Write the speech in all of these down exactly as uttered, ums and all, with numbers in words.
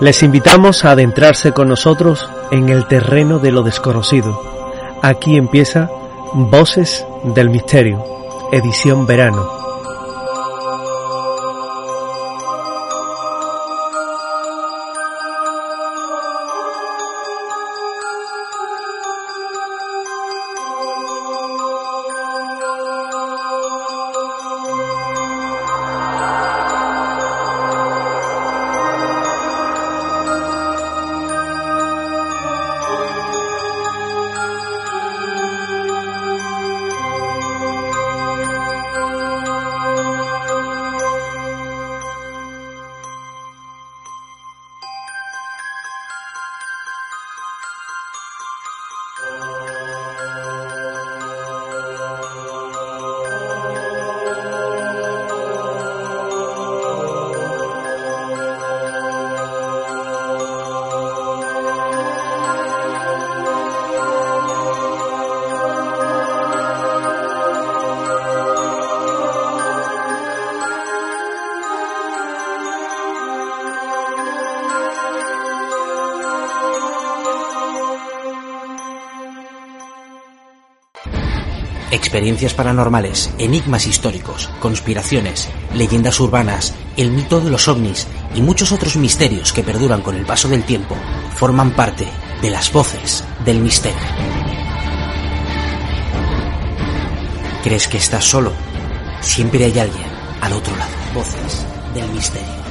Les invitamos a adentrarse con nosotros en el terreno de lo desconocido. Aquí empieza Voces del Misterio, edición verano. Experiencias paranormales, enigmas históricos, conspiraciones, leyendas urbanas, el mito de los ovnis y muchos otros misterios que perduran con el paso del tiempo forman parte de las Voces del Misterio. ¿Crees que estás solo? Siempre hay alguien al otro lado. Voces del Misterio.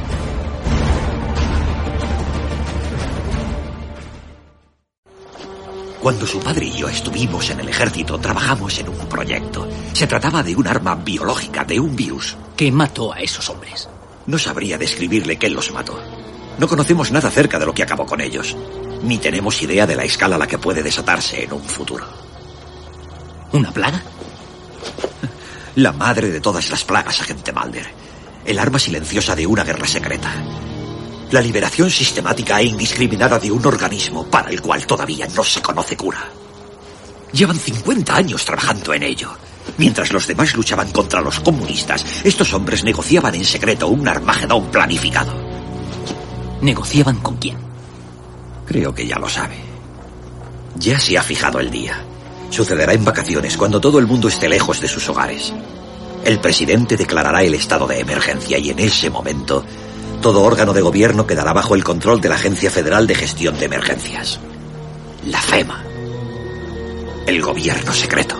Cuando su padre y yo estuvimos en el ejército, trabajamos en un proyecto. Se trataba de un arma biológica, de un virus. ¿Qué mató a esos hombres? No sabría describirle qué los mató. No conocemos nada acerca de lo que acabó con ellos. Ni tenemos idea de la escala a la que puede desatarse en un futuro. ¿Una plaga? La madre de todas las plagas, agente Mulder. El arma silenciosa de una guerra secreta. La liberación sistemática e indiscriminada de un organismo para el cual todavía no se conoce cura. Llevan cincuenta años trabajando en ello. Mientras los demás luchaban contra los comunistas, estos hombres negociaban en secreto un Armagedón planificado. ¿Negociaban con quién? Creo que ya lo sabe. Ya se ha fijado el día. Sucederá en vacaciones, cuando todo el mundo esté lejos de sus hogares. El presidente declarará el estado de emergencia y en ese momento todo órgano de gobierno quedará bajo el control de la Agencia Federal de Gestión de Emergencias. La FEMA. El gobierno secreto.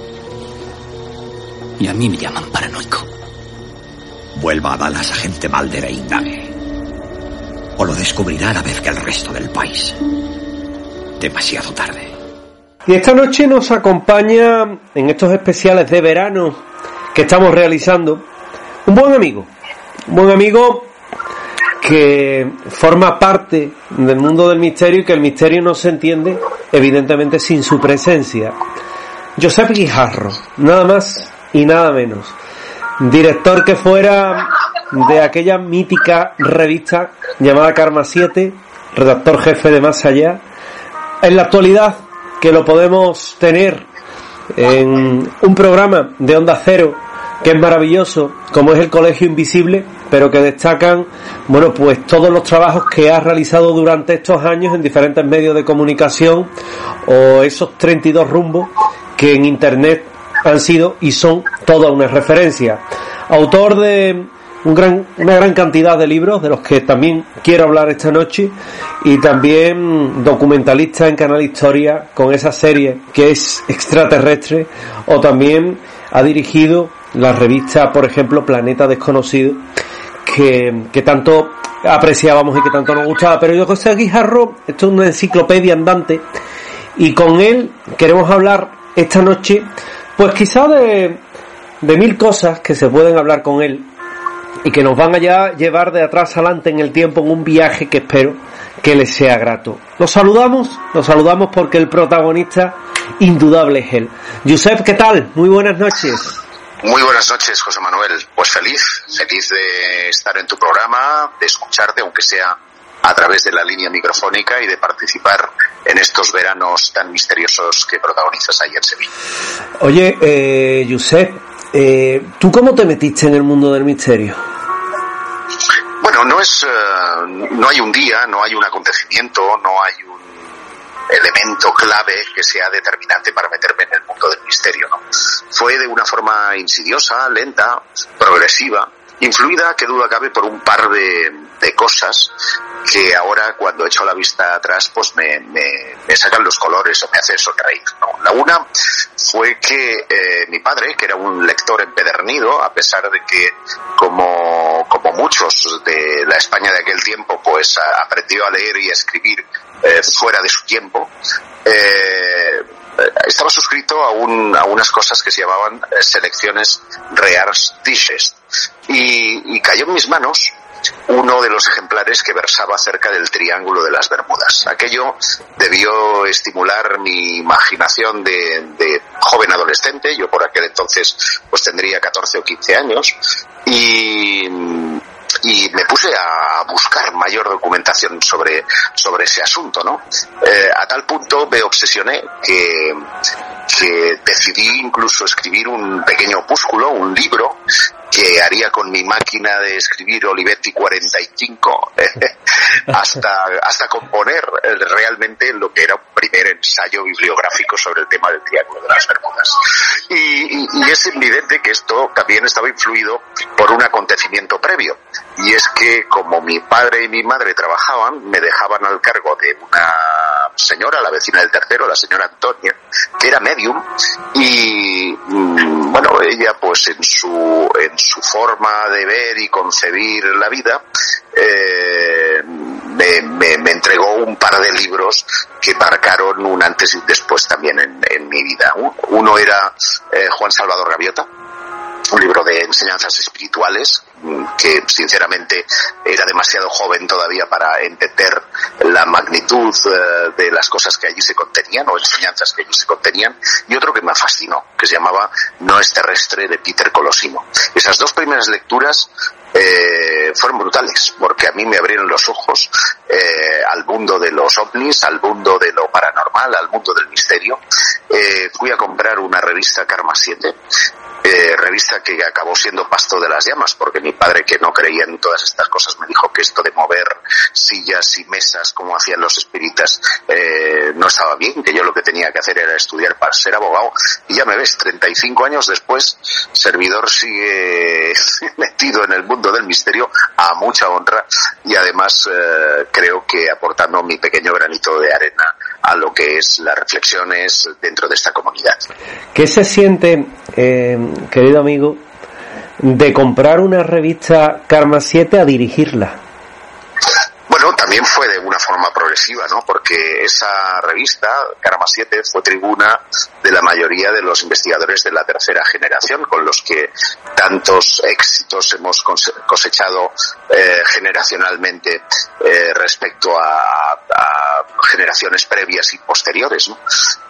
Y a mí me llaman paranoico. Vuelva a Dallas, agente Mulder, e indague. O lo descubrirá a la vez que el resto del país. Demasiado tarde. Y esta noche nos acompaña, en estos especiales de verano que estamos realizando, un buen amigo. Un buen amigo que forma parte del mundo del misterio y que el misterio no se entiende, evidentemente, sin su presencia. Josep Guijarro, nada más y nada menos. Director que fuera de aquella mítica revista llamada Karma siete, redactor jefe de Más Allá. En la actualidad, que lo podemos tener en un programa de Onda Cero que es maravilloso, como es El Colegio Invisible, pero que destacan, bueno, pues todos los trabajos que ha realizado durante estos años en diferentes medios de comunicación, o esos treinta y dos rumbos que en internet han sido y son toda una referencia. Autor de un gran, una gran cantidad de libros, de los que también quiero hablar esta noche, y también documentalista en Canal Historia con esa serie que es Extraterrestre, o también ha dirigido la revista, por ejemplo, Planeta Desconocido, que, que tanto apreciábamos y que tanto nos gustaba. Pero yo, José Guijarro, esto es una enciclopedia andante, y con él queremos hablar esta noche, pues quizá de, de mil cosas que se pueden hablar con él y que nos van a ya llevar de atrás adelante en el tiempo en un viaje que espero que les sea grato. Los saludamos, los saludamos porque el protagonista indudable es él. Josep, ¿qué tal? Muy buenas noches. Muy buenas noches, José Manuel. Pues feliz, feliz de estar en tu programa, de escucharte, aunque sea a través de la línea microfónica, y de participar en estos veranos tan misteriosos que protagonizas ahí en Sevilla. Oye, eh, Josep, eh, ¿tú cómo te metiste en el mundo del misterio? Bueno, no es, uh, no hay un día, no hay un acontecimiento, no hay un elemento clave que sea determinante para meterme en el mundo del misterio, ¿no? Fue de una forma insidiosa, lenta, progresiva, influida, que duda cabe, por un par de, de cosas que ahora, cuando echo la vista atrás, pues me, me, me sacan los colores o me hacen sonreír, ¿no? La una fue que eh, mi padre, que era un lector empedernido, a pesar de que, como, como muchos de la España de aquel tiempo, pues a, aprendió a leer y a escribir eh, fuera de su tiempo, eh, estaba suscrito a, un, a unas cosas que se llamaban eh, selecciones Rears Digest, y, y cayó en mis manos uno de los ejemplares que versaba acerca del Triángulo de las Bermudas. Aquello debió estimular mi imaginación de, de joven adolescente. Yo por aquel entonces pues tendría catorce o quince años, y y me puse a buscar mayor documentación sobre sobre ese asunto, ¿no? Eh, a tal punto me obsesioné que que decidí incluso escribir un pequeño opúsculo, un libro, que haría con mi máquina de escribir Olivetti cuarenta y cinco hasta hasta componer realmente lo que era un primer ensayo bibliográfico sobre el tema del Triángulo de las Bermudas. Y, y, y es evidente que esto también estaba influido por un acontecimiento previo, y es que como mi padre y mi madre trabajaban, me dejaban al cargo de una señora, la vecina del tercero, la señora Antonia, que era medium, y bueno, ella pues en su en su forma de ver y concebir la vida eh, me, me, me entregó un par de libros que marcaron un antes y un después también en, en mi vida. Uno era eh, Juan Salvador Gaviota, un libro de enseñanzas espirituales que sinceramente era demasiado joven todavía para entender la magnitud uh, de las cosas que allí se contenían, o enseñanzas que allí se contenían, y otro que me fascinó, que se llamaba No es terrestre, de Peter Colosimo. Esas dos primeras lecturas eh, fueron brutales, porque a mí me abrieron los ojos eh, al mundo de los ovnis, al mundo de lo paranormal, al mundo del misterio. Eh, fui a comprar una revista Karma siete, Eh, revista que acabó siendo pasto de las llamas, porque mi padre, que no creía en todas estas cosas, me dijo que esto de mover sillas y mesas como hacían los espíritas eh, no estaba bien, que yo lo que tenía que hacer era estudiar para ser abogado. Y ya me ves, treinta y cinco años después, servidor sigue metido en el mundo del misterio a mucha honra, y además eh, creo que aportando mi pequeño granito de arena a lo que es las reflexiones dentro de esta comunidad. ¿Qué se siente, eh, querido amigo, de comprar una revista Karma siete a dirigirla? Bueno, también fue de una forma progresiva, ¿no? Porque esa revista, Karma siete, fue tribuna de la mayoría de los investigadores de la tercera generación, con los que tantos éxitos hemos cosechado eh, generacionalmente eh, respecto a, a generaciones previas y posteriores, ¿no?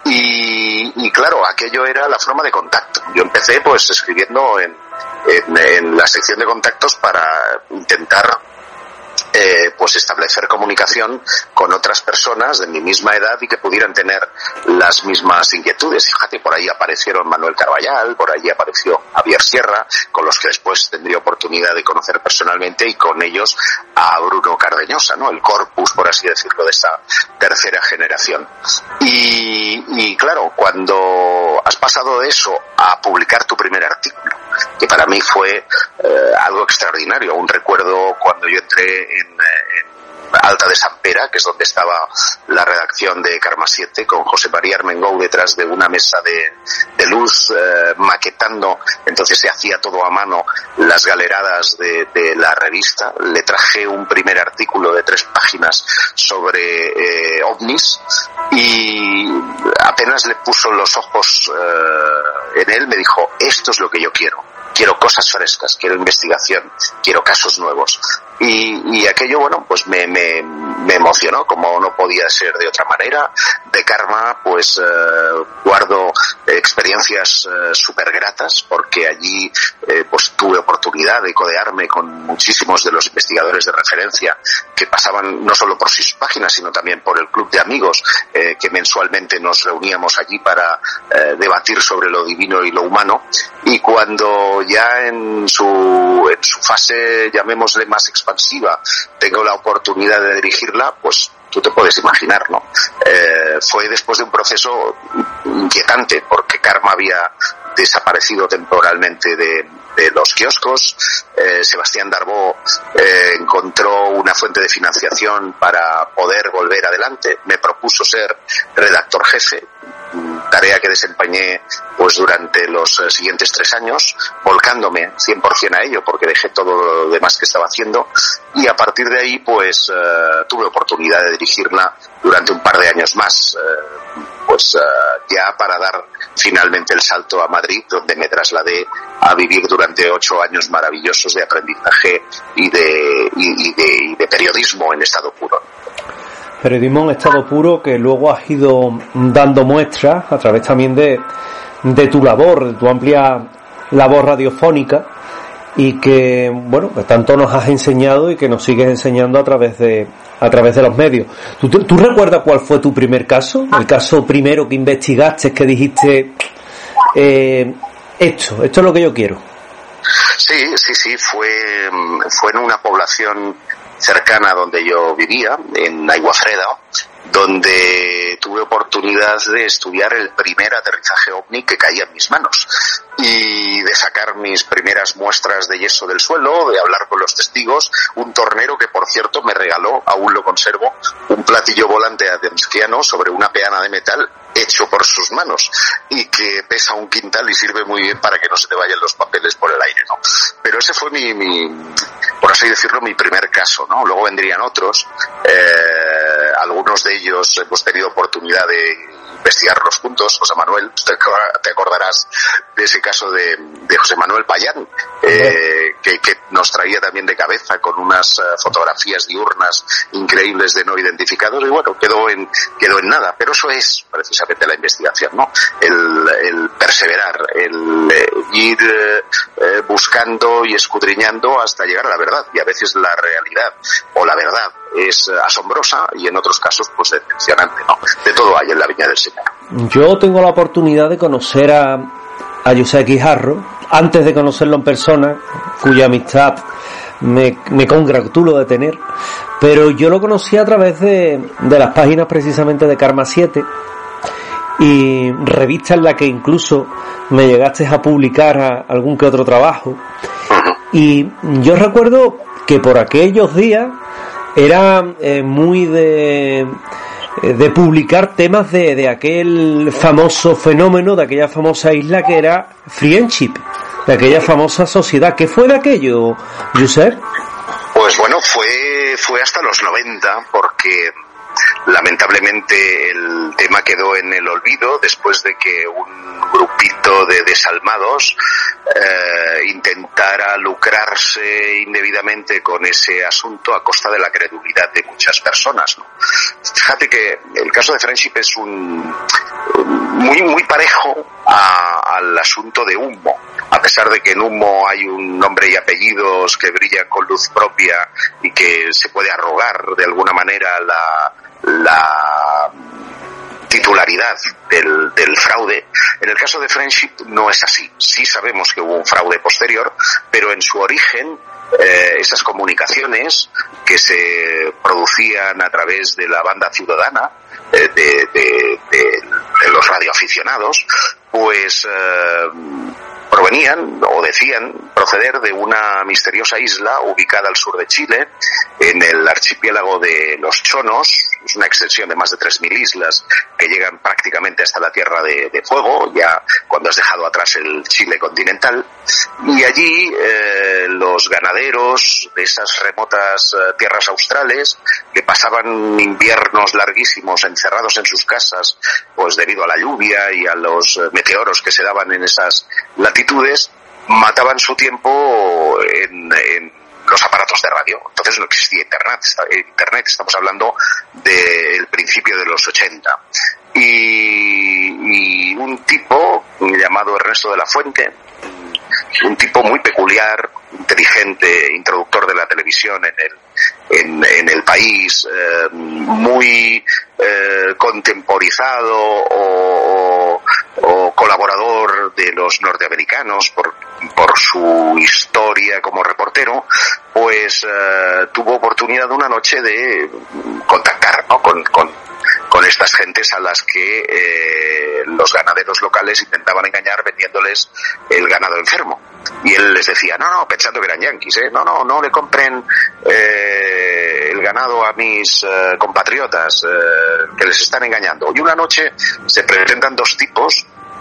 Y, y claro, aquello era la forma de contacto. Yo empecé pues escribiendo en, en, en la sección de contactos para intentar Eh, pues establecer comunicación con otras personas de mi misma edad y que pudieran tener las mismas inquietudes. Fíjate, por ahí aparecieron Manuel Carballal, por ahí apareció Javier Sierra, con los que después tendría oportunidad de conocer personalmente, y con ellos a Bruno Cardeñosa, ¿no? El corpus, por así decirlo, de esta tercera generación. Y, y claro, cuando has pasado de eso a publicar tu primer artículo, que para mí fue eh, algo extraordinario. Aún recuerdo cuando yo entré en, en Alta de San Pera, que es donde estaba la redacción de Karma siete, con José María Armengou detrás de una mesa de, de luz, eh, maquetando, entonces se hacía todo a mano, las galeradas de, de la revista. Le traje un primer artículo de tres páginas sobre eh, ovnis, y apenas le puso los ojos eh, en él, me dijo: esto es lo que yo quiero. Quiero cosas frescas, quiero investigación, quiero casos nuevos. Y, y aquello, bueno, pues me, me, me emocionó, como no podía ser de otra manera. De Karma, pues eh, guardo experiencias eh, súper gratas, porque allí eh, pues tuve oportunidad de codearme con muchísimos de los investigadores de referencia que pasaban no solo por sus páginas, sino también por el club de amigos, eh, que mensualmente nos reuníamos allí para eh, debatir sobre lo divino y lo humano. Y cuando ya en su, en su fase, llamémosle, más explosiva, expansiva, tengo la oportunidad de dirigirla, pues tú te puedes imaginar, ¿no? Eh, fue después de un proceso inquietante, porque Karma había desaparecido temporalmente de, de los kioscos. eh, Sebastián Darbó eh, encontró una fuente de financiación para poder volver adelante, me propuso ser redactor jefe, tarea que desempeñé pues durante los eh, siguientes tres años, volcándome cien por ciento a ello, porque dejé todo lo demás que estaba haciendo, y a partir de ahí pues eh, tuve oportunidad de dirigirla durante un par de años más, eh, pues eh, ya para dar finalmente el salto a Madrid, donde me trasladé a vivir durante ocho años maravillosos de aprendizaje y de, y, y de, y de periodismo en estado puro. Periodismo en estado puro, que luego has ido dando muestras a través también de, de tu labor, de tu amplia labor radiofónica, y que, bueno, que tanto nos has enseñado y que nos sigues enseñando a través de a través de los medios. ¿Tú, tú recuerdas cuál fue tu primer caso? El caso primero que investigaste, que dijiste, eh, esto, esto es lo que yo quiero. Sí, sí, sí, fue, fue en una población cercana donde yo vivía, en Aiguafreda, donde tuve oportunidad de estudiar el primer aterrizaje ovni que caía en mis manos y de sacar mis primeras muestras de yeso del suelo, de hablar con los testigos. Un tornero que, por cierto, me regaló, aún lo conservo, un platillo volante atenskiano sobre una peana de metal hecho por sus manos y que pesa un quintal y sirve muy bien para que no se te vayan los papeles por el aire, ¿no? Pero ese fue mi, mi por así decirlo, mi primer caso, ¿no? Luego vendrían otros, eh, algunos de ellos hemos tenido oportunidad de investigarlos juntos. José Manuel, te acordarás de ese caso de, de José Manuel Payán, eh, que, que nos traía también de cabeza con unas uh, fotografías diurnas increíbles de no identificados, y bueno, quedó en quedó en nada. Pero eso es precisamente la investigación, ¿no? El, el perseverar, el eh, ir eh, buscando y escudriñando hasta llegar a la verdad, y a veces la realidad o la verdad es asombrosa y en otros casos pues decepcionante, ¿no? De todo hay en la Viña del Señor. Yo tengo la oportunidad de conocer a, a José Guijarro, antes de conocerlo en persona, cuya amistad me, me congratulo de tener, pero yo lo conocí a través de, de las páginas precisamente de Karma siete, y revista en la que incluso me llegaste a publicar a algún que otro trabajo. Uh-huh. Y yo recuerdo que por aquellos días era eh, muy de de publicar temas de, de aquel famoso fenómeno, de aquella famosa isla que era Friendship, de aquella famosa sociedad. ¿Qué fue de aquello, Josep? Pues bueno, fue fue hasta los noventa, porque lamentablemente el tema quedó en el olvido después de que un grupito de desalmados eh, intentara lucrarse indebidamente con ese asunto a costa de la credulidad de muchas personas, ¿no? Fíjate que el caso de Friendship es un muy muy parejo a, al asunto de Humo, a pesar de que en Humo hay un nombre y apellidos que brillan con luz propia y que se puede arrogar de alguna manera la la titularidad del, del fraude. En el caso de Friendship no es así. Sí sabemos que hubo un fraude posterior, pero en su origen eh, esas comunicaciones que se producían a través de la banda ciudadana, eh, de, de, de, de los radioaficionados, pues eh, provenían o decían proceder de una misteriosa isla ubicada al sur de Chile, en el archipiélago de los Chonos. Es una extensión de más de tres mil islas que llegan prácticamente hasta la Tierra de, de Fuego, ya cuando has dejado atrás el Chile continental. Y allí eh, los ganaderos de esas remotas eh, tierras australes, que pasaban inviernos larguísimos encerrados en sus casas, pues debido a la lluvia y a los meteoros que se daban en esas latitudes, mataban su tiempo en, en los aparatos de radio. Entonces no existía internet, internet estamos hablando del principio de los ochenta. Y, y un tipo llamado Ernesto de la Fuente, un tipo muy peculiar, inteligente, introductor de la televisión en el, en, en el país, eh, muy eh, contemporizado o, o, o colaborador de los norteamericanos por, por su historia como reportero, pues uh, tuvo oportunidad una noche de contactar, ¿no?, con, con, con estas gentes a las que eh, los ganaderos locales intentaban engañar vendiéndoles el ganado enfermo. Y él les decía, no, no, pensando que eran yanquis, ¿eh? no, no, no le compren eh, el ganado a mis eh, compatriotas eh, que les están engañando. Y una noche se presentan dos tipos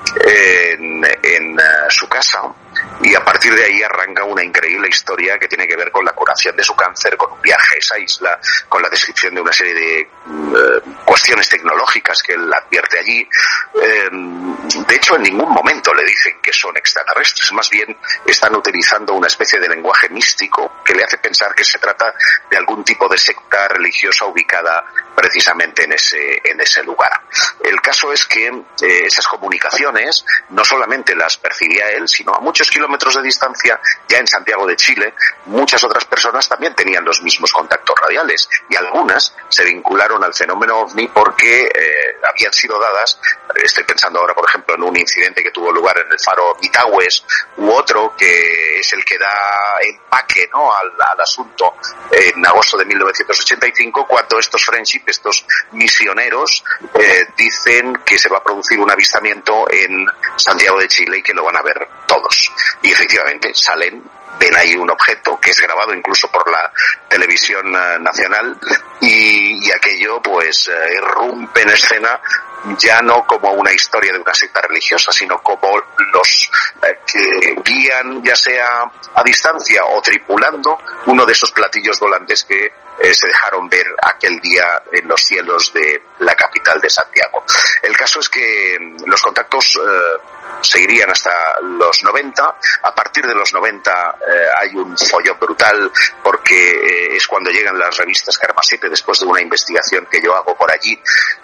en, en uh, su casa, y a partir de ahí arranca una increíble historia que tiene que ver con la curación de su cáncer, con un viaje a esa isla, con la descripción de una serie de uh, cuestiones tecnológicas que él advierte allí. Eh, de hecho, en ningún momento le dicen que son extraterrestres, más bien están utilizando una especie de lenguaje místico que le hace pensar que se trata de algún tipo de secta religiosa ubicada precisamente en ese, en ese lugar. El caso es que eh, esas comunicaciones no solamente las percibía él, sino a muchos kilómetros de distancia, ya en Santiago de Chile, muchas otras personas también tenían los mismos contactos radiales, y algunas se vincularon al fenómeno ovni porque eh, habían sido dadas. Estoy pensando ahora, por ejemplo, en un incidente que tuvo lugar en el faro Mitagües, u otro que es el que da empaque, ¿no?, al, al asunto en agosto de mil novecientos ochenta y cinco, cuando estos friendship, estos misioneros, eh, dicen que se va a producir un avistamiento en Santiago de Chile y que lo van a ver todos. Y efectivamente salen, ven ahí un objeto que es grabado incluso por la televisión uh, nacional, y, y aquello pues uh, irrumpe en escena ya no como una historia de una secta religiosa, sino como los eh, que guían, ya sea a distancia o tripulando, uno de esos platillos volantes que eh, se dejaron ver aquel día en los cielos de la capital de Santiago. El caso es que los contactos eh, seguirían hasta los noventa. A partir de los noventa eh, hay un follón brutal, porque eh, es cuando llegan las revistas Karma siete, después de una investigación que yo hago por allí.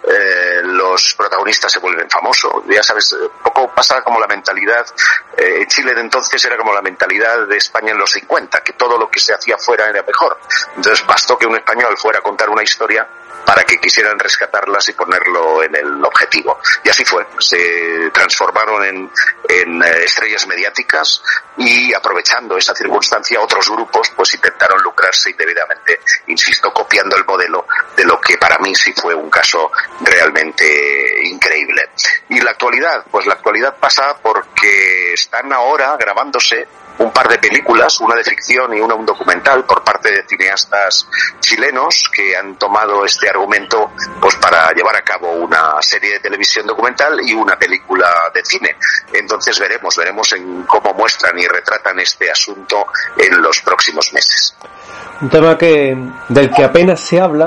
Eh, los protagonistas se vuelven famosos. Ya sabes, un poco pasa como la mentalidad eh, en Chile de entonces, era como la mentalidad de España en los cincuenta, que todo lo que se hacía fuera era mejor. Entonces bastó que un español fuera a contar una historia para que quisieran rescatarlas y ponerlo en el objetivo. Y así fue. Se transformaron en, en estrellas mediáticas, y aprovechando esa circunstancia otros grupos pues intentaron lucrarse indebidamente, insisto, copiando el modelo de lo que para mí sí fue un caso realmente increíble. Y la actualidad, pues la actualidad pasa porque están ahora grabándose un par de películas, una de ficción y una un documental, por parte de cineastas chilenos que han tomado este argumento pues para llevar a cabo una serie de televisión documental y una película de cine. Entonces veremos, veremos en cómo muestran y retratan este asunto en los próximos meses. Un tema que del que apenas se habla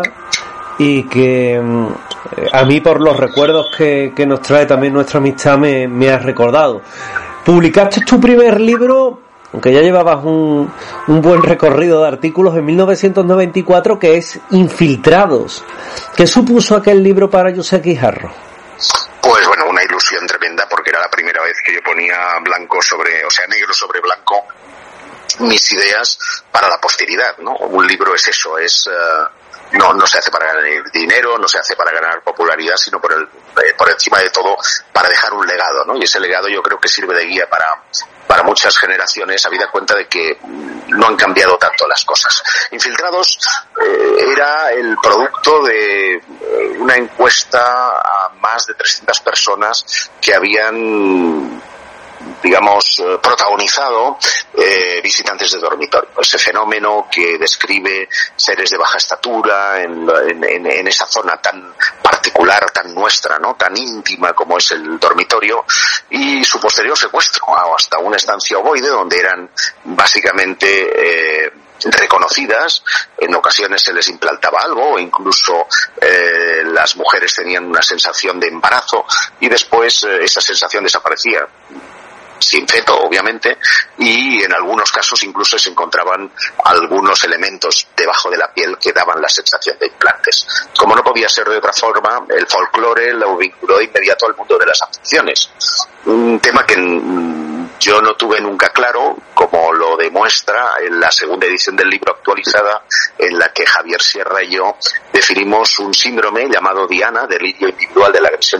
y que a mí, por los recuerdos que, que nos trae también nuestra amistad, me, me ha recordado. Publicaste tu primer libro, aunque ya llevabas un, un buen recorrido de artículos, en mil novecientos noventa y cuatro, que es Infiltrados. ¿Qué supuso aquel libro para José Guijarro? Pues bueno, una ilusión tremenda, porque era la primera vez que yo ponía blanco sobre, o sea, negro sobre blanco, mis ideas para la posteridad, ¿no? Un libro es eso, es uh, no no se hace para ganar dinero, no se hace para ganar popularidad, sino por el eh, por encima de todo para dejar un legado, ¿no? Y ese legado yo creo que sirve de guía para para muchas generaciones, habida cuenta de que no han cambiado tanto las cosas. Infiltrados eh, era el producto de eh, una encuesta a más de trescientas personas que habían, digamos, eh, protagonizado eh, visitantes de dormitorio. Ese fenómeno que describe seres de baja estatura en, en, en esa zona tan particular, tan nuestra, ¿no?, tan íntima como es el dormitorio, y su posterior secuestro hasta una estancia ovoide donde eran básicamente eh, reconocidas. En ocasiones se les implantaba algo, o incluso eh, las mujeres tenían una sensación de embarazo, y después eh, esa sensación desaparecía, sin feto obviamente, y en algunos casos incluso se encontraban algunos elementos debajo de la piel que daban la sensación de implantes. Como no podía ser de otra forma, el folclore lo vinculó de inmediato al mundo de las abducciones, un tema que yo no tuve nunca claro, como lo demuestra en la segunda edición del libro actualizada, en la que Javier Sierra y yo definimos un síndrome llamado Diana, delirio individual de la agresión nocturna,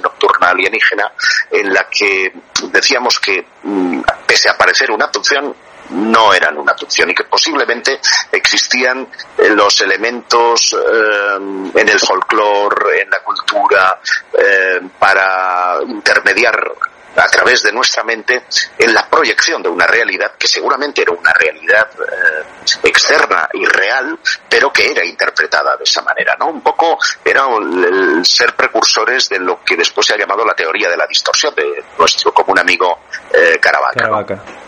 zona alienígena, en la que decíamos que, pese a parecer una abducción, no eran una abducción y que posiblemente existían los elementos eh, en el folclore, en la cultura, eh, para intermediar a través de nuestra mente en la proyección de una realidad que seguramente era una realidad eh, externa y real, pero que era interpretada de esa manera, ¿no? Un poco era el, el ser precursores de lo que después se ha llamado la teoría de la distorsión de nuestro común amigo eh, Caravaca, Caravaca. ¿no?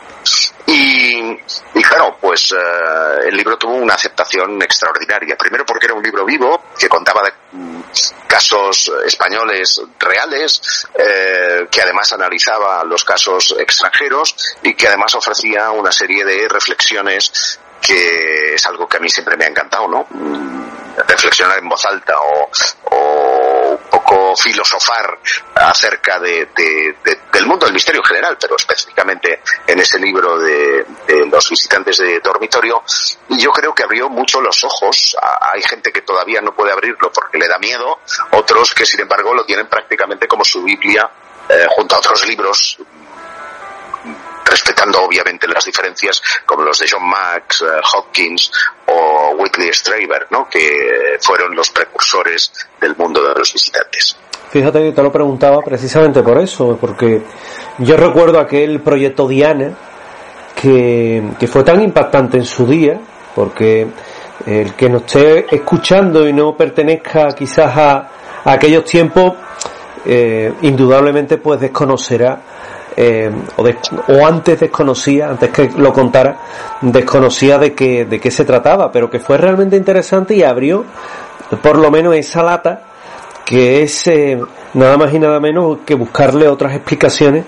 Y, y claro, pues eh, el libro tuvo una aceptación extraordinaria. Primero porque era un libro vivo, que contaba de mm, casos españoles reales, eh, que además analizaba los casos extranjeros y que además ofrecía una serie de reflexiones que es algo que a mí siempre me ha encantado, ¿no? Reflexionar en voz alta o, o un poco filosofar acerca de, de, de, del mundo del misterio en general, pero específicamente en ese libro de, de los visitantes de dormitorio. Y yo creo que abrió mucho los ojos. Hay gente que todavía no puede abrirlo porque le da miedo, otros que sin embargo lo tienen prácticamente como su Biblia, eh, junto a otros libros, respetando obviamente las diferencias como los de John Max, uh, Hopkins o Whitley Strieber, ¿no? Que fueron los precursores del mundo de los visitantes. Fíjate que te lo preguntaba precisamente por eso, porque yo recuerdo aquel proyecto Diana que, que fue tan impactante en su día, porque el que nos esté escuchando y no pertenezca quizás a, a aquellos tiempos, eh, indudablemente pues desconocerá Eh, o, de, o antes desconocía, antes que lo contara, desconocía de qué de qué se trataba, pero que fue realmente interesante y abrió por lo menos esa lata que es eh, nada más y nada menos que buscarle otras explicaciones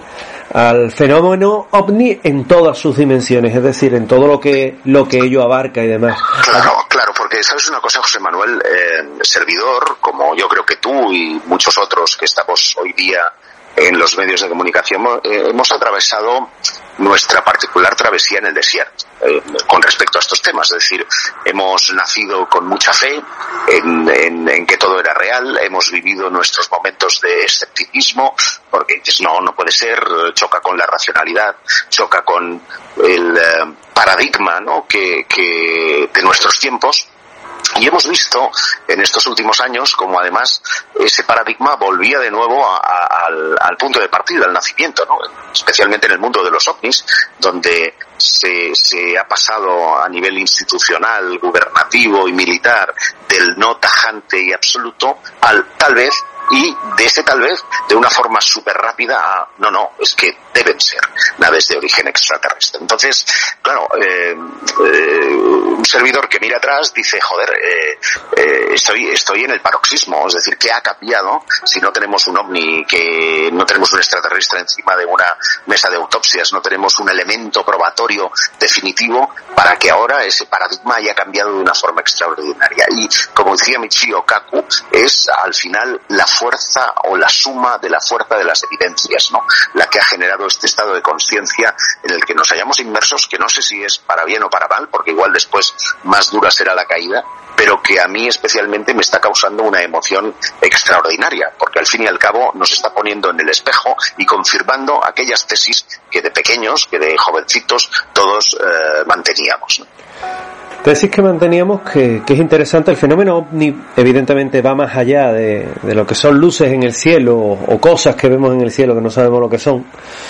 al fenómeno ovni en todas sus dimensiones, es decir, en todo lo que lo que ello abarca y demás. Claro, claro, porque sabes una cosa, José Manuel, eh, servidor, como yo creo que tú y muchos otros que estamos hoy día en los medios de comunicación, eh, hemos atravesado nuestra particular travesía en el desierto eh, con respecto a estos temas. Es decir, hemos nacido con mucha fe en, en, en que todo era real, hemos vivido nuestros momentos de escepticismo porque dices, no, no puede ser, choca con la racionalidad, choca con el eh, paradigma, ¿no? que, que de nuestros tiempos. Y hemos visto en estos últimos años como además ese paradigma volvía de nuevo a, a, al, al punto de partida, al nacimiento, ¿no? Especialmente en el mundo de los ovnis, donde se, se ha pasado a nivel institucional, gubernativo y militar del no tajante y absoluto al tal vez, y de ese tal vez de una forma súper rápida a no, no, es que deben ser naves de origen extraterrestre. Entonces, claro, eh, eh, un servidor que mira atrás dice, joder, eh, eh, estoy, estoy en el paroxismo, es decir, ¿qué ha cambiado si no tenemos un ovni, que no tenemos un extraterrestre encima de una mesa de autopsias, no tenemos un elemento probatorio definitivo para que ahora ese paradigma haya cambiado de una forma extraordinaria? Y como decía Michio Kaku, es al final la fuerza o la suma de la fuerza de las evidencias, ¿no? La que ha generado este estado de conciencia en el que nos hallamos inmersos, que no sé si es para bien o para mal, porque igual después más dura será la caída, pero que a mí especialmente me está causando una emoción extraordinaria, porque al fin y al cabo nos está poniendo en el espejo y confirmando aquellas tesis que de pequeños, que de jovencitos, todos eh, manteníamos, ¿no? Tesis que manteníamos que, que es interesante. El fenómeno ovni evidentemente va más allá de, de lo que son luces en el cielo o, o cosas que vemos en el cielo que no sabemos lo que son,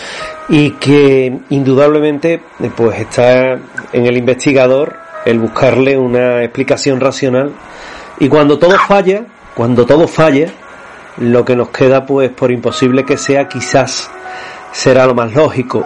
y que indudablemente pues está en el investigador el buscarle una explicación racional, y cuando todo falla, cuando todo falla, lo que nos queda, pues por imposible que sea, quizás será lo más lógico.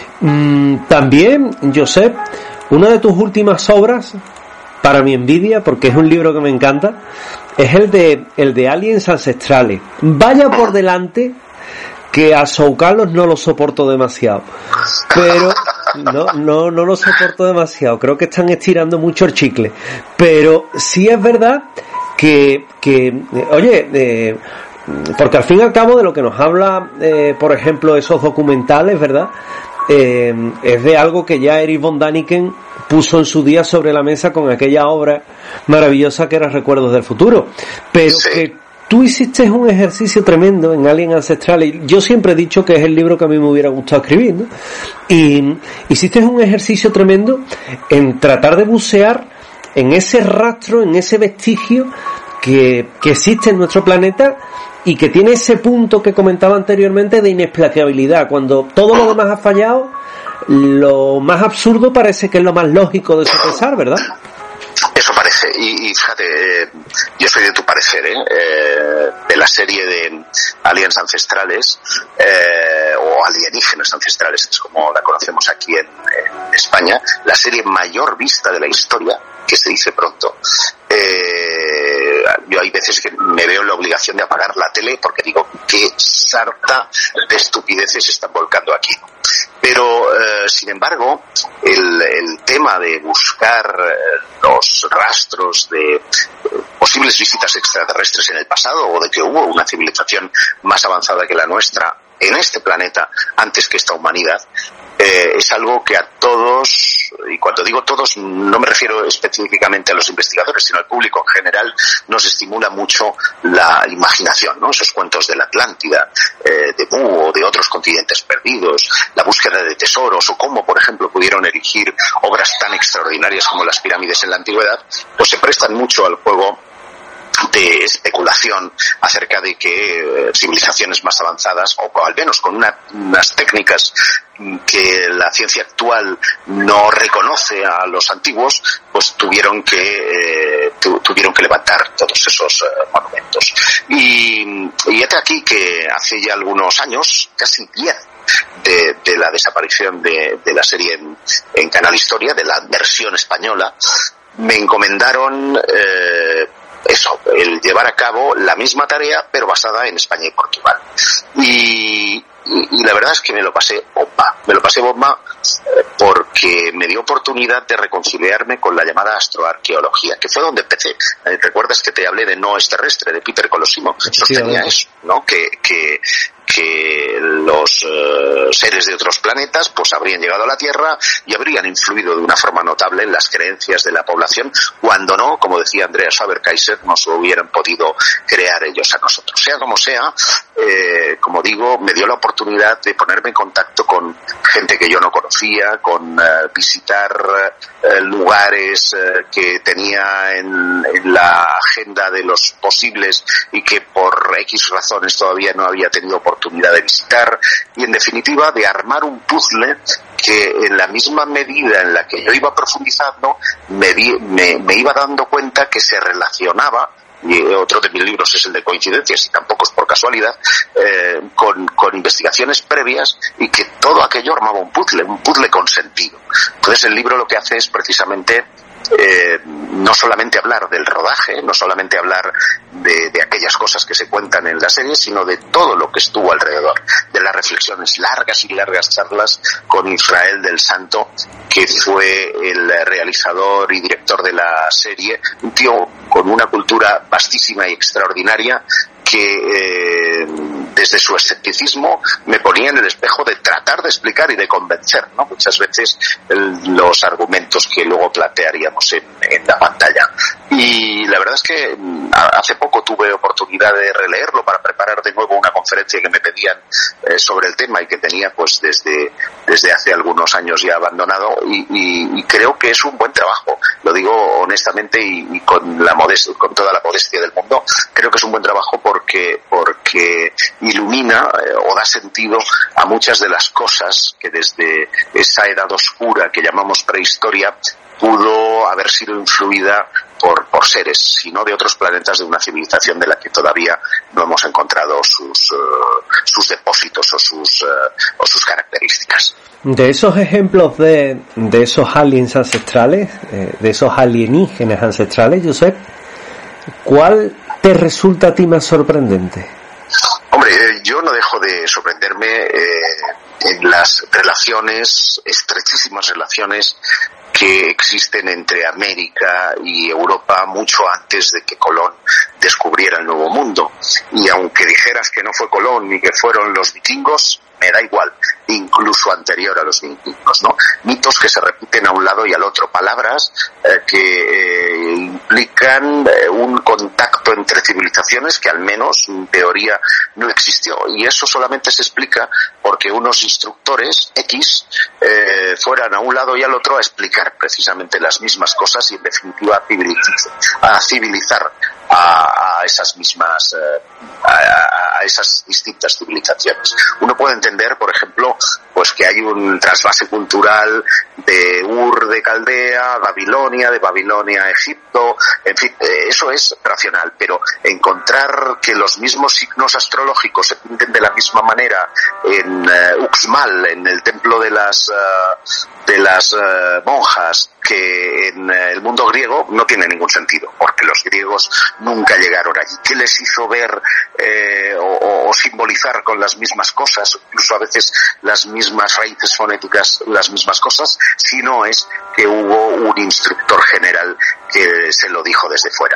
Mm, también, Josep, una de tus últimas obras, para mi envidia, porque es un libro que me encanta, es el de el de Aliens Ancestrales. Vaya por delante que a Sou Carlos no lo soporto demasiado, pero no no no lo soporto demasiado. Creo que están estirando mucho el chicle, pero sí es verdad que que oye, eh, porque al fin y al cabo de lo que nos habla, eh, por ejemplo, esos documentales, ¿verdad? Eh, es de algo que ya Erich von Däniken puso en su día sobre la mesa con aquella obra maravillosa que era Recuerdos del Futuro, pero sí. que tú hiciste un ejercicio tremendo en Alien Ancestral, y yo siempre he dicho que es el libro que a mí me hubiera gustado escribir, ¿no? Y hiciste un ejercicio tremendo en tratar de bucear en ese rastro, en ese vestigio que, que existe en nuestro planeta y que tiene ese punto que comentaba anteriormente de inexplicabilidad. Cuando todo lo demás ha fallado, lo más absurdo parece que es lo más lógico de sopesar, ¿verdad? Eso parece, y, y fíjate, eh, yo soy de tu parecer, ¿eh? Eh, de la serie de Aliens Ancestrales, eh, o Alienígenas Ancestrales, es como la conocemos aquí en, en España, la serie mayor vista de la historia, que se dice pronto. Eh, yo hay veces que me veo en la obligación de apagar la tele porque digo, qué sarta de estupideces se están volcando aquí. Pero, eh, sin embargo, el, el tema de buscar eh, los rastros de eh, posibles visitas extraterrestres en el pasado, o de que hubo una civilización más avanzada que la nuestra en este planeta antes que esta humanidad, eh, es algo que a todos, y cuando digo todos no me refiero específicamente a los investigadores, sino al público en general, nos estimula mucho la imaginación, ¿no? Esos cuentos de la Atlántida, eh, de Mu o de otros continentes perdidos, la búsqueda de tesoros, o cómo, por ejemplo, pudieron erigir obras tan extraordinarias como las pirámides en la antigüedad, pues se prestan mucho al juego de especulación acerca de que eh, civilizaciones más avanzadas, o al menos con una, unas técnicas que la ciencia actual no reconoce a los antiguos, pues tuvieron que eh, tu, tuvieron que levantar todos esos eh, monumentos. Y, y hasta aquí que hace ya algunos años, casi diez, de, de la desaparición de, de la serie en, en Canal Historia, de la versión española, me encomendaron eh, eso, el llevar a cabo la misma tarea pero basada en España y Portugal. Y, y, y la verdad es que me lo pasé bomba, me lo pasé bomba eh, porque me dio oportunidad de reconciliarme con la llamada astroarqueología, que fue donde empecé. Eh, ¿Recuerdas que te hablé de No es terrestre, de Peter Colosimo? Sostenía eso, ¿no? Que, que, que los uh, seres de otros planetas pues habrían llegado a la Tierra y habrían influido de una forma notable en las creencias de la población, cuando no, como decía Andreas Faber-Kaiser, nos lo hubieran podido crear ellos a nosotros. Sea como sea, eh, como digo, me dio la oportunidad de ponerme en contacto con gente que yo no conocía, con uh, visitar uh, lugares uh, que tenía en, en la agenda de los posibles y que por X razones todavía no había tenido oportunidad de visitar, y en definitiva de armar un puzzle que en la misma medida en la que yo iba profundizando me, di, me, me iba dando cuenta que se relacionaba, y otro de mis libros es el de coincidencias y tampoco es por casualidad, eh, con, con investigaciones previas, y que todo aquello armaba un puzzle, un puzzle con sentido. Entonces el libro lo que hace es precisamente Eh, no solamente hablar del rodaje, no solamente hablar de, de aquellas cosas que se cuentan en la serie, sino de todo lo que estuvo alrededor, de las reflexiones, largas y largas charlas con Israel del Santo, que fue el realizador y director de la serie, un tío con una cultura vastísima y extraordinaria, que eh, desde su escepticismo me ponía en el espejo de tratar de explicar y de convencer, ¿no? Muchas veces el, los argumentos que luego plantearíamos en, en la pantalla. Y la verdad es que hace poco tuve oportunidad de releerlo para preparar de nuevo una conferencia que me pedían eh, sobre el tema y que tenía pues desde, desde hace algunos años ya abandonado, y, y, y creo que es un buen trabajo, lo digo honestamente y, y con la modestia, con toda la modestia del mundo, creo que es un buen trabajo por Porque, porque ilumina eh, o da sentido a muchas de las cosas que desde esa edad oscura que llamamos prehistoria pudo haber sido influida por, por seres, sino de otros planetas de una civilización de la que todavía no hemos encontrado sus, uh, sus depósitos o sus, uh, o sus características. De esos ejemplos de, de esos aliens ancestrales, eh, de esos alienígenas ancestrales, Josep, ¿cuál te resulta a ti más sorprendente? Hombre, eh, yo no dejo de sorprenderme eh, en las relaciones, estrechísimas relaciones que existen entre América y Europa mucho antes de que Colón descubriera el Nuevo Mundo. Y aunque dijeras que no fue Colón ni que fueron los vikingos, me da igual. incluso anterior a los mitos, ¿no? Mitos que se repiten a un lado y al otro, palabras eh, que eh, implican eh, un contacto entre civilizaciones que al menos en teoría no existió, y eso solamente se explica porque unos instructores X eh, fueran a un lado y al otro a explicar precisamente las mismas cosas y en definitiva a civilizar a, a esas mismas eh, a, a esas distintas civilizaciones. Uno puede entender, por ejemplo, pues que hay un trasvase cultural de Ur de Caldea, Babilonia, de Babilonia a Egipto, en fin, eh, eso es racional, pero encontrar que los mismos signos astrológicos se pinten de la misma manera en uh, Uxmal, en el templo de las uh, de las uh, monjas, que en uh, el mundo griego, no tiene ningún sentido, porque los griegos nunca llegaron allí. ¿Qué les hizo ver eh, o, o simbolizar con las mismas cosas, incluso a veces las mismas raíces fonéticas, las mismas cosas, si no es que hubo un instructor general que se lo dijo desde fuera?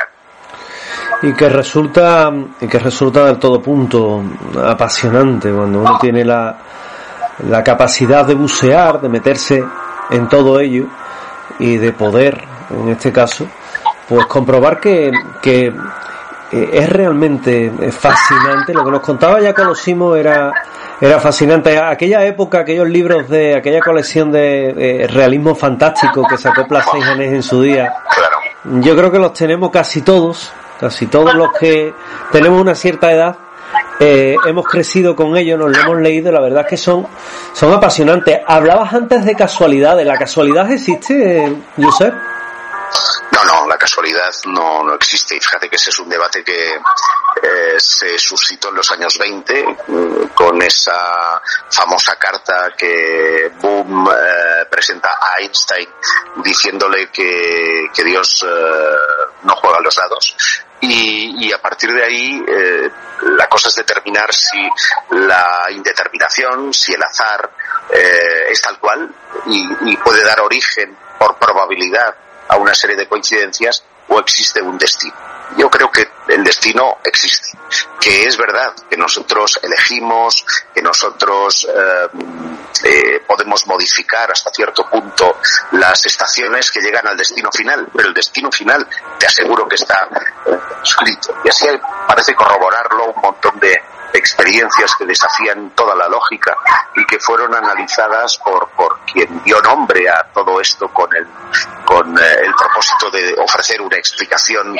Y que resulta y que resulta del todo punto apasionante cuando uno tiene la, la capacidad de bucear, de meterse en todo ello y de poder, en este caso, pues comprobar que, que es realmente fascinante. Lo que nos contaba ya Colosimo era era fascinante. Aquella época, aquellos libros de aquella colección de eh, realismo fantástico que sacó Plaza y Janés en su día, yo creo que los tenemos casi todos, casi todos los que tenemos una cierta edad. Eh, hemos crecido con ellos, nos lo hemos leído, la verdad es que son son apasionantes. Hablabas antes de casualidades. ¿La casualidad existe, Josep? No, no, la casualidad no, no existe. Y fíjate que ese es un debate que eh, se suscitó en los años veinte con esa famosa carta que Bohm eh, presenta a Einstein diciéndole que, que Dios eh, no juega los dados. Y, y a partir de ahí eh, la cosa es determinar si la indeterminación, si el azar eh, es tal cual y, y puede dar origen por probabilidad a una serie de coincidencias, o existe un destino. Yo creo que el destino existe, que es verdad que nosotros elegimos, que nosotros eh, eh, podemos modificar hasta cierto punto las estaciones que llegan al destino final, pero el destino final te aseguro que está eh, escrito. Y así parece corroborarlo un montón de experiencias que desafían toda la lógica y que fueron analizadas por por quien dio nombre a todo esto con el con eh, el propósito de ofrecer una explicación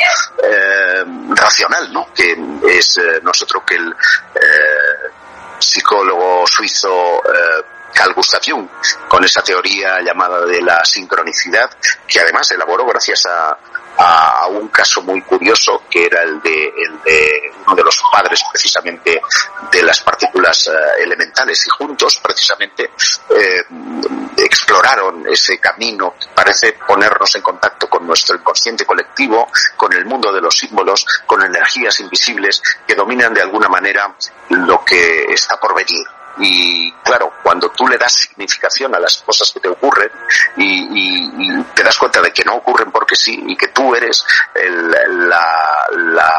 eh, racional, ¿no? Que es eh, nosotros que el eh, psicólogo suizo eh, Carl Gustav Jung, con esa teoría llamada de la sincronicidad, que además elaboró gracias a a un caso muy curioso, que era el de, el de uno de los padres precisamente de las partículas uh, elementales, y juntos precisamente eh, exploraron ese camino que parece ponernos en contacto con nuestro inconsciente colectivo, con el mundo de los símbolos, con energías invisibles que dominan de alguna manera lo que está por venir. Y claro, cuando tú le das significación a las cosas que te ocurren y, y, y te das cuenta de que no ocurren porque sí, y que tú eres el, la, la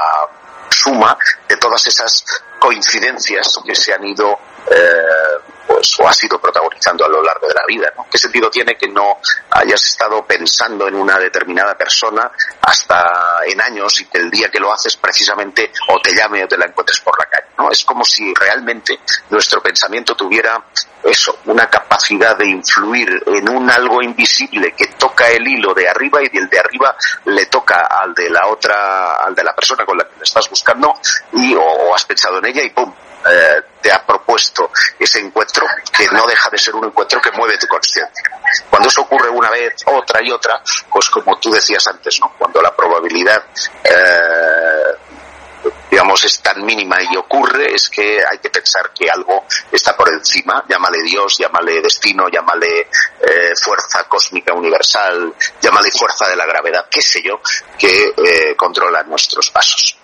suma de todas esas coincidencias que se han ido eh, pues o has ido protagonizando a lo largo de la vida, ¿no? ¿Qué sentido tiene que no hayas estado pensando en una determinada persona hasta en años y que el día que lo haces precisamente o te llame o te la encuentres por la calle, ¿no? Es como si realmente nuestro pensamiento tuviera eso, una capacidad de influir en un algo invisible que toca el hilo de arriba y el de arriba le toca al de la otra, al de la persona con la que le estás buscando y o, o has pensado en ella y ¡pum! Eh, te ha propuesto ese encuentro que no deja de ser un encuentro que mueve tu consciencia. Cuando eso ocurre una vez, otra y otra, pues como tú decías antes, ¿no? Cuando la probabilidad eh, digamos es tan mínima y ocurre, es que hay que pensar que algo está por encima, llámale Dios, llámale destino, llámale eh, fuerza cósmica universal, llámale fuerza de la gravedad, qué sé yo, que eh, controla nuestros pasos.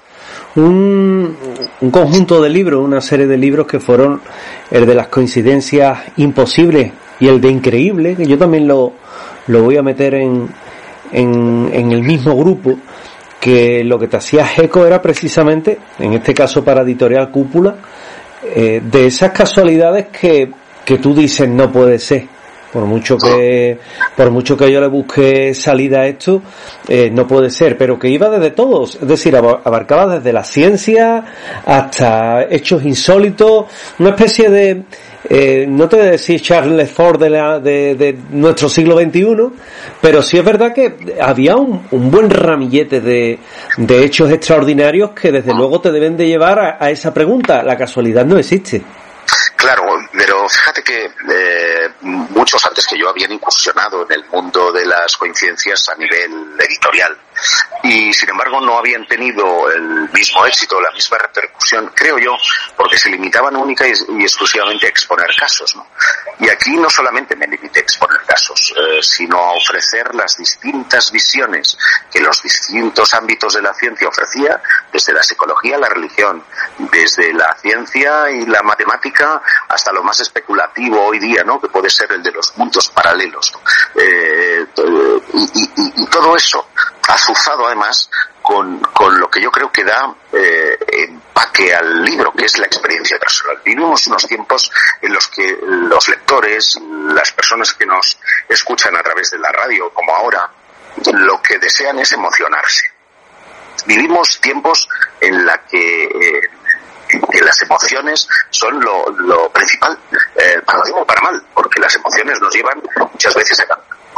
Un, un conjunto de libros, una serie de libros que fueron el de las coincidencias imposibles y el de increíble, que yo también lo, lo voy a meter en, en, en el mismo grupo, que lo que te hacía eco era precisamente, en este caso para Editorial Cúpula, eh, de esas casualidades que que tú dices no puede ser. Por mucho que por mucho que yo le busque salida a esto, eh, no puede ser, pero que iba desde todos, es decir, abarcaba desde la ciencia hasta hechos insólitos, una especie de, eh, no te voy a decir Charles Ford de, la, de, de nuestro siglo veintiuno, pero sí es verdad que había un, un buen ramillete de, de hechos extraordinarios que desde luego te deben de llevar a, a esa pregunta. La casualidad no existe. Claro, pero fíjate que eh, muchos antes que yo habían incursionado en el mundo de las coincidencias a nivel editorial y sin embargo no habían tenido el mismo éxito, la misma repercusión, creo yo, porque se limitaban única y, y exclusivamente a exponer casos, ¿no? Y aquí no solamente me limité a exponer casos, eh, sino a ofrecer las distintas visiones que los distintos ámbitos de la ciencia ofrecía, desde la psicología a la religión, desde la ciencia y la matemática hasta lo más especulativo hoy día, ¿no? Que puede ser el de los mundos paralelos, ¿no? eh, y, y, y todo eso azuzado además con, con lo que yo creo que da eh, empaque al libro, que es la experiencia personal. Vivimos unos tiempos en los que los lectores, las personas que nos escuchan a través de la radio, como ahora, lo que desean es emocionarse. Vivimos tiempos en la que eh, que las emociones son lo, lo principal, eh, para bien o para mal, porque las emociones nos llevan muchas veces a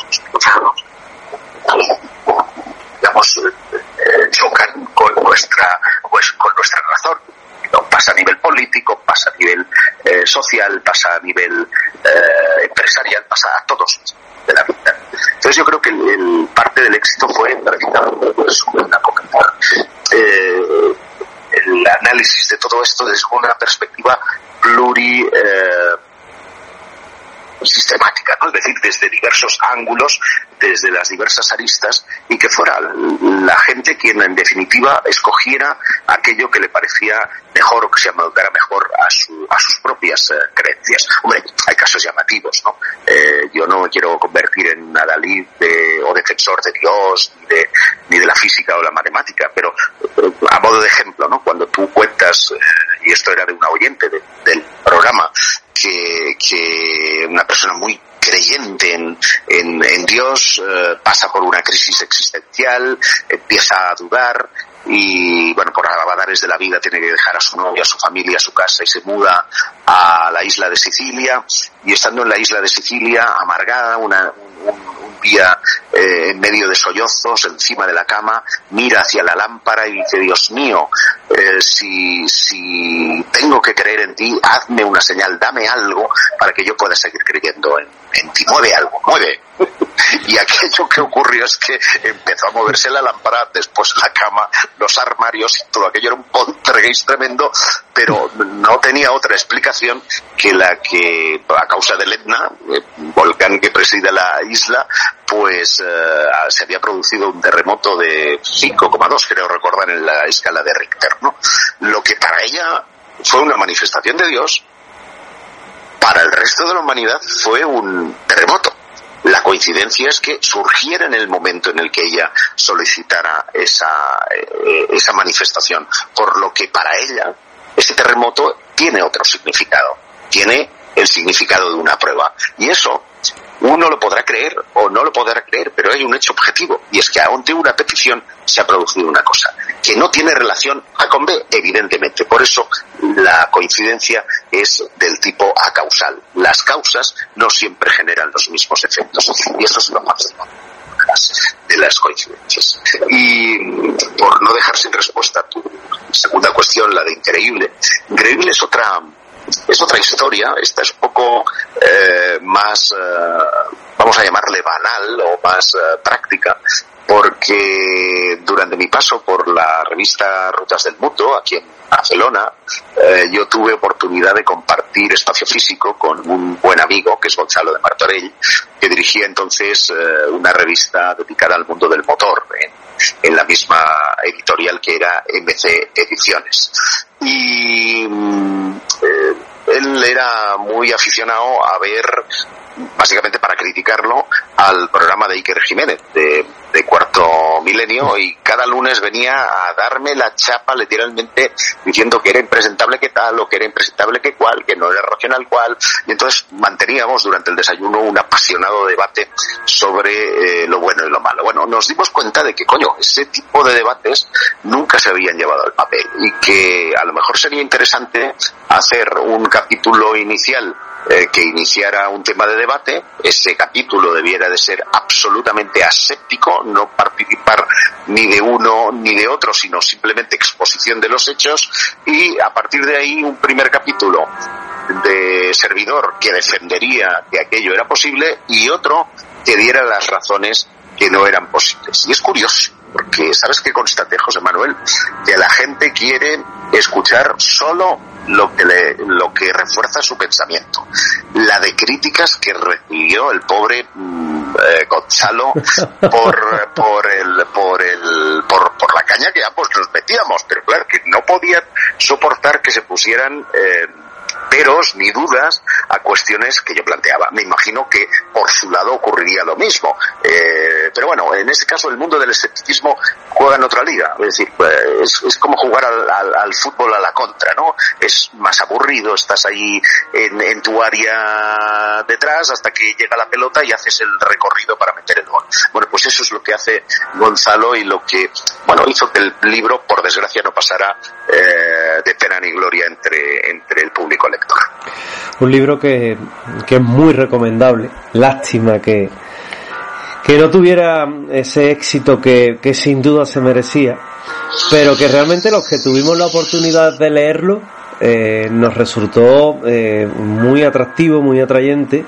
digamos, eh, chocan con nuestra, pues, con nuestra razón. ¿No? Pasa a nivel político, pasa a nivel eh, social, pasa a nivel eh, empresarial, pasa a todos de la vida. Entonces yo creo que el, el parte del éxito fue prácticamente pues, una Coca-Cola. Eh, el análisis de todo esto desde una perspectiva pluri eh, sistemática, ¿no? Es decir, desde diversos ángulos, desde las diversas aristas, y que fuera la gente quien en definitiva escogiera aquello que le parecía mejor o que se amoldara mejor a, su, a sus propias eh, creencias. Hombre, hay casos llamativos, ¿no? Eh, yo no me quiero convertir en adalid de, o defensor de Dios, ni de, ni de la física o la matemática, pero eh, a modo de ejemplo, ¿no? Cuando tú cuentas, eh, y esto era de una oyente de, del programa, que, que una persona muy creyente en, en, en Dios eh, pasa por una crisis existencial, empieza a dudar y, bueno, por avatares de la vida tiene que dejar a su novia, a su familia, a su casa y se muda a la isla de Sicilia, y estando en la isla de Sicilia, amargada, una, un, un día eh, en medio de sollozos, encima de la cama, mira hacia la lámpara y dice: Dios mío, eh, si, si tengo que creer en ti, hazme una señal, dame algo para que yo pueda seguir creyendo en, en ti, mueve algo, mueve. Y aquello que ocurrió es que empezó a moverse la lámpara, después la cama, los armarios y todo aquello. Era un poltergeist tremendo, pero no tenía otra explicación que la que, a causa del Etna, el volcán que preside la isla, pues eh, se había producido un terremoto de cinco coma dos, creo recordar, en la escala de Richter, ¿no? Lo que para ella fue una manifestación de Dios, para el resto de la humanidad fue un terremoto. La coincidencia es que surgiera en el momento en el que ella solicitara esa, eh, esa manifestación, por lo que para ella ese terremoto tiene otro significado, tiene el significado de una prueba, y eso uno lo podrá creer o no lo podrá creer, pero hay un hecho objetivo, y es que ante una petición se ha producido una cosa que no tiene relación A con B, evidentemente. Por eso la coincidencia es del tipo acausal. Las causas no siempre generan los mismos efectos, y eso es lo más de las coincidencias. Y por no dejar sin respuesta a tu segunda cuestión, la de increíble, increíble es otra es otra historia. Esta es un poco eh, más, eh, vamos a llamarle banal o más eh, práctica, porque durante mi paso por la revista Rutas del Mundo, aquí en Barcelona, eh, yo tuve oportunidad de compartir espacio físico con un buen amigo, que es Gonzalo de Martorell, que dirigía entonces eh, una revista dedicada al mundo del motor, en, en la misma editorial que era M C Ediciones. Y eh, él era muy aficionado a ver, básicamente para criticarlo, al programa de Iker Jiménez, de de Cuarto Milenio, y cada lunes venía a darme la chapa literalmente diciendo que era impresentable que tal o que era impresentable que cual, que no era racional cual, y entonces manteníamos durante el desayuno un apasionado debate sobre eh, lo bueno y lo malo. Bueno, nos dimos cuenta de que, coño, ese tipo de debates nunca se habían llevado al papel y que a lo mejor sería interesante hacer un capítulo inicial Eh, que iniciara un tema de debate. Ese capítulo debiera de ser absolutamente aséptico, no participar ni de uno ni de otro, sino simplemente exposición de los hechos, y a partir de ahí un primer capítulo de servidor que defendería que aquello era posible y otro que diera las razones que no eran posibles. Y es curioso, porque ¿sabes qué constaté, José Manuel? Que la gente quiere escuchar solo lo que le, lo que refuerza su pensamiento. La de críticas que recibió el pobre mm, eh, Gonzalo por por el por el por por la caña que ambos nos metíamos, pero claro que no podían soportar que se pusieran eh, peros ni dudas a cuestiones que yo planteaba. Me imagino que por su lado ocurriría lo mismo. Eh, pero bueno, en este caso el mundo del escepticismo juega en otra liga. Es decir, es, es como jugar al, al, al fútbol a la contra, ¿no? Es más aburrido, estás ahí en, en tu área detrás hasta que llega la pelota y haces el recorrido para meter el gol. Bueno, pues eso es lo que hace Gonzalo y lo que, bueno, hizo que el libro, por desgracia, no pasara eh, de pena ni gloria entre, entre el público lector. Un libro que, que es muy recomendable. Lástima que, que no tuviera ese éxito que, que sin duda se merecía, pero que realmente los que tuvimos la oportunidad de leerlo eh, nos resultó eh, muy atractivo, muy atrayente.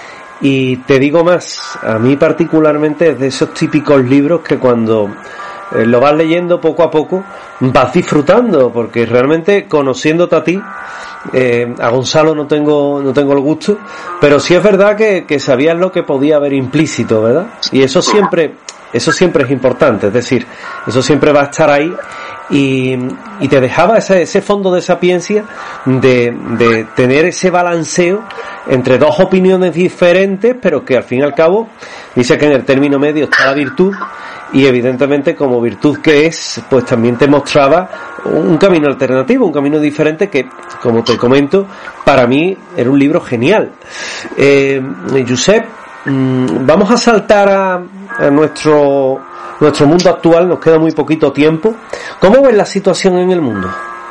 Y te digo más, a mí particularmente es de esos típicos libros que cuando eh, lo vas leyendo poco a poco vas disfrutando, porque realmente conociéndote a ti, Eh, a Gonzalo no tengo no tengo el gusto, pero sí es verdad que, que sabías lo que podía haber implícito, ¿verdad? Y eso siempre eso siempre es importante, es decir, eso siempre va a estar ahí, y, y te dejaba ese, ese fondo de sapiencia de, de tener ese balanceo entre dos opiniones diferentes, pero que al fin y al cabo dice que en el término medio está la virtud, y evidentemente como virtud que es, pues también te mostraba un camino alternativo, un camino diferente que, como te comento, para mí era un libro genial. Eh, Josep, mmm, vamos a saltar a, a nuestro nuestro mundo actual, nos queda muy poquito tiempo. ¿Cómo ves la situación en el mundo?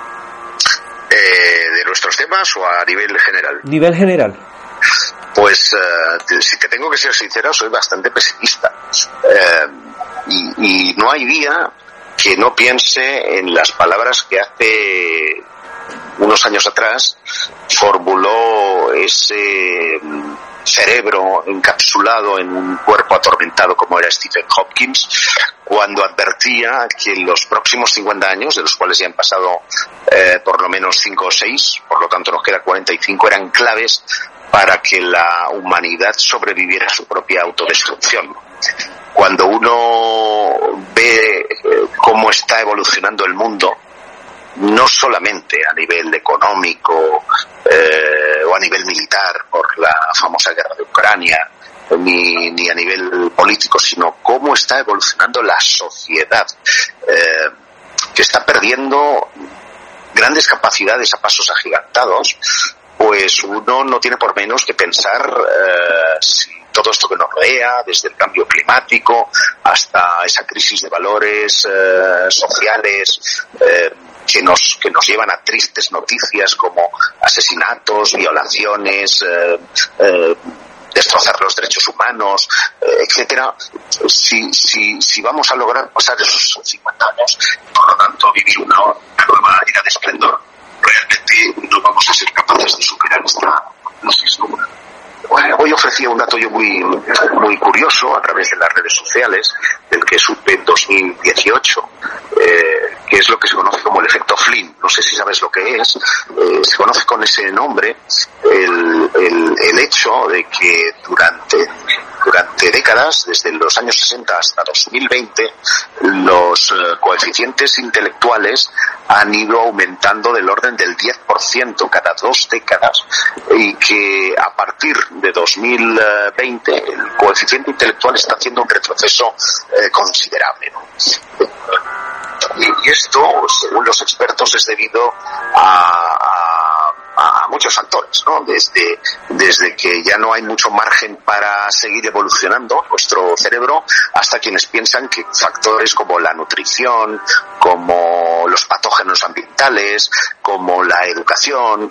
Eh, ¿De nuestros temas o a nivel general? Nivel general. Pues, uh, si te tengo que ser sincero, soy bastante pesimista. Eh, y, y no hay día que no piense en las palabras que hace unos años atrás formuló ese cerebro encapsulado en un cuerpo atormentado como era Stephen Hopkins, cuando advertía que en los próximos cincuenta años, de los cuales ya han pasado eh, por lo menos cinco o seis, por lo tanto nos queda cuarenta y cinco, eran claves para que la humanidad sobreviviera a su propia autodestrucción. Cuando uno ve eh, cómo está evolucionando el mundo, no solamente a nivel económico eh, o a nivel militar por la famosa guerra de Ucrania, ni, ni a nivel político, sino cómo está evolucionando la sociedad, eh, que está perdiendo grandes capacidades a pasos agigantados, pues uno no tiene por menos que pensar eh, si todo esto que nos rodea, desde el cambio climático hasta esa crisis de valores eh, sociales, eh, que nos que nos llevan a tristes noticias como asesinatos, violaciones, eh, eh, destrozar los derechos humanos, eh, etcétera. Si si si vamos a lograr pasar esos cincuenta años, por lo tanto vivir una nueva era de esplendor, realmente no vamos a ser capaces de superar esta crisis. Bueno, hoy ofrecía un dato yo muy muy curioso a través de las redes sociales, del que supe en dos mil dieciocho, eh, que es lo que se conoce como el efecto Flynn. No sé si sabes lo que es. Eh, se conoce con ese nombre el, el, el hecho de que durante Durante décadas, desde los años sesenta hasta dos mil veinte, los eh, coeficientes intelectuales han ido aumentando del orden del diez por ciento cada dos décadas, y que a partir de dos mil veinte el coeficiente intelectual está haciendo un retroceso eh, considerable, ¿no? Y, y esto, según los expertos, es debido a, a, a muchos factores, ¿no? Desde, desde que ya no hay mucho margen para seguir evolucionando nuestro cerebro, hasta quienes piensan que factores como la nutrición, como los patógenos ambientales, como la educación,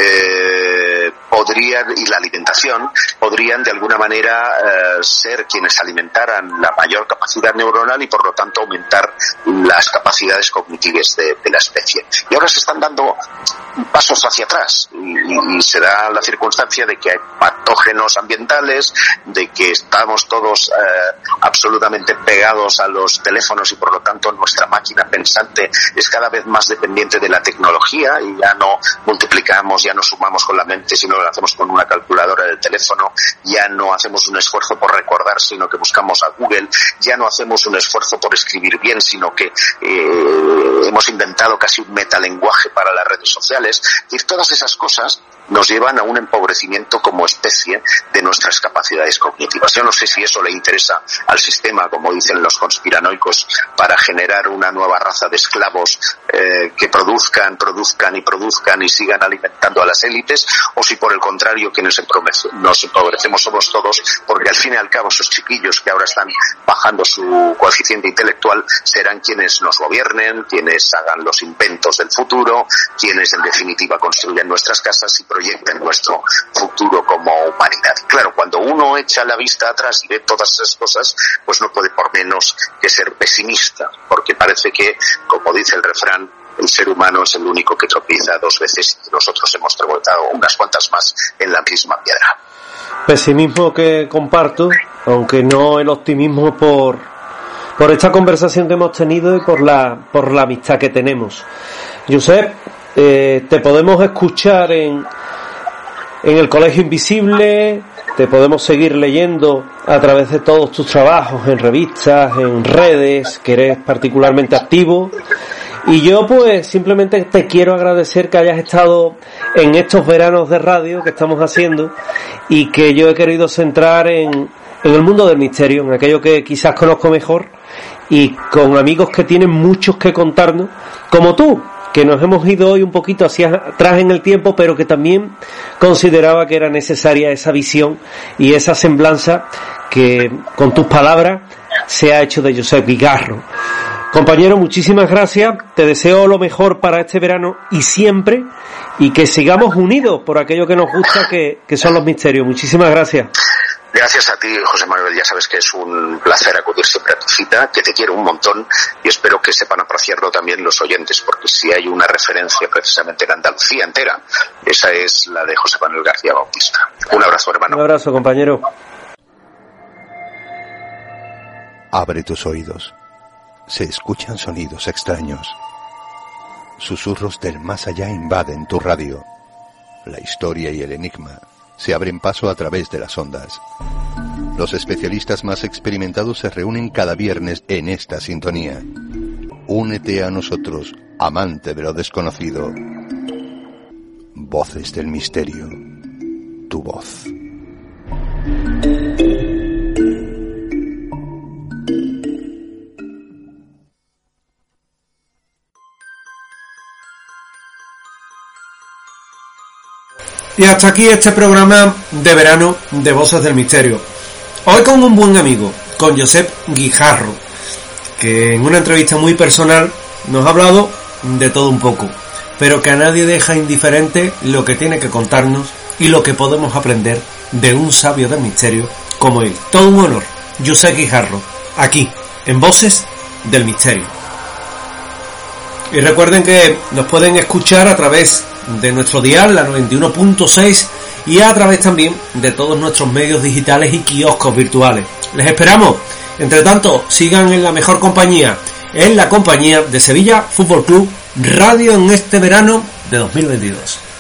eh, podrían, y la alimentación, podrían de alguna manera eh, ser quienes alimentaran la mayor capacidad neuronal y por lo tanto aumentar las capacidades cognitivas de, de la especie. Y ahora se están dando pasos hacia atrás, y, y se da la circunstancia de que hay patógenos ambientales, de que estamos todos eh, absolutamente pegados a los teléfonos y por lo tanto nuestra máquina pensante es cada vez más dependiente de la tecnología, y ya no multiplicamos, ya no sumamos con la mente, sino lo hacemos con una calculadora del teléfono, ya no hacemos un esfuerzo por recordar, sino que buscamos a Google, ya no hacemos un esfuerzo por escribir bien, sino que eh, hemos inventado casi un metalenguaje para las redes sociales. Y todas esas cosas nos llevan a un empobrecimiento como especie de nuestras capacidades cognitivas. Yo no sé si eso le interesa al sistema, como dicen los conspiranoicos, para generar una nueva raza de esclavos eh, que produzcan, produzcan y produzcan y sigan alimentando a las élites, o si por el contrario que nos, nos empobrecemos somos todos, porque al fin y al cabo esos chiquillos que ahora están bajando su coeficiente intelectual serán quienes nos gobiernen, quienes hagan los inventos del futuro, quienes en definitiva construyan nuestras casas y proyecten nuestro futuro como humanidad. Claro, cuando uno echa la vista atrás y ve todas esas cosas, pues no puede por menos que ser pesimista, porque parece que, como dice el refrán, el ser humano es el único que tropieza dos veces y nosotros hemos tropezado unas cuantas más en la misma piedra. Pesimismo que comparto, aunque no el optimismo por, por esta conversación que hemos tenido y por la, por la amistad que tenemos. Josep, eh, te podemos escuchar en, en el Colegio Invisible, te podemos seguir leyendo a través de todos tus trabajos en revistas, en redes, que eres particularmente activo. Y yo pues simplemente te quiero agradecer que hayas estado en estos veranos de radio que estamos haciendo, y que yo he querido centrar en, en el mundo del misterio, en aquello que quizás conozco mejor, y con amigos que tienen muchos que contarnos, como tú, que nos hemos ido hoy un poquito hacia atrás en el tiempo, pero que también consideraba que era necesaria esa visión y esa semblanza que con tus palabras se ha hecho de Josep Guijarro. Compañero, muchísimas gracias, te deseo lo mejor para este verano y siempre, y que sigamos unidos por aquello que nos gusta, que, que son los misterios. Muchísimas gracias. Gracias a ti, José Manuel, ya sabes que es un placer acudir siempre a tu cita, que te quiero un montón y espero que sepan apreciarlo también los oyentes, porque si hay una referencia precisamente en Andalucía entera, esa es la de José Manuel García Bautista. Un abrazo, hermano. Un abrazo, compañero. Abre tus oídos. Se escuchan sonidos extraños. Susurros del más allá invaden tu radio. La historia y el enigma se abren paso a través de las ondas. Los especialistas más experimentados se reúnen cada viernes en esta sintonía. Únete a nosotros, amante de lo desconocido. Voces del misterio. Tu voz. Y hasta aquí este programa de verano de Voces del Misterio. Hoy con un buen amigo, con Josep Guijarro, que en una entrevista muy personal nos ha hablado de todo un poco, pero que a nadie deja indiferente lo que tiene que contarnos y lo que podemos aprender de un sabio del misterio como él. Todo un honor, Josep Guijarro, aquí, en Voces del Misterio. Y recuerden que nos pueden escuchar a través de nuestro dial, la noventa y uno punto seis, y a través también de todos nuestros medios digitales y kioscos virtuales. Les esperamos. Entre tanto, sigan en la mejor compañía, en la compañía de Sevilla Fútbol Club Radio en este verano de dos mil veintidós.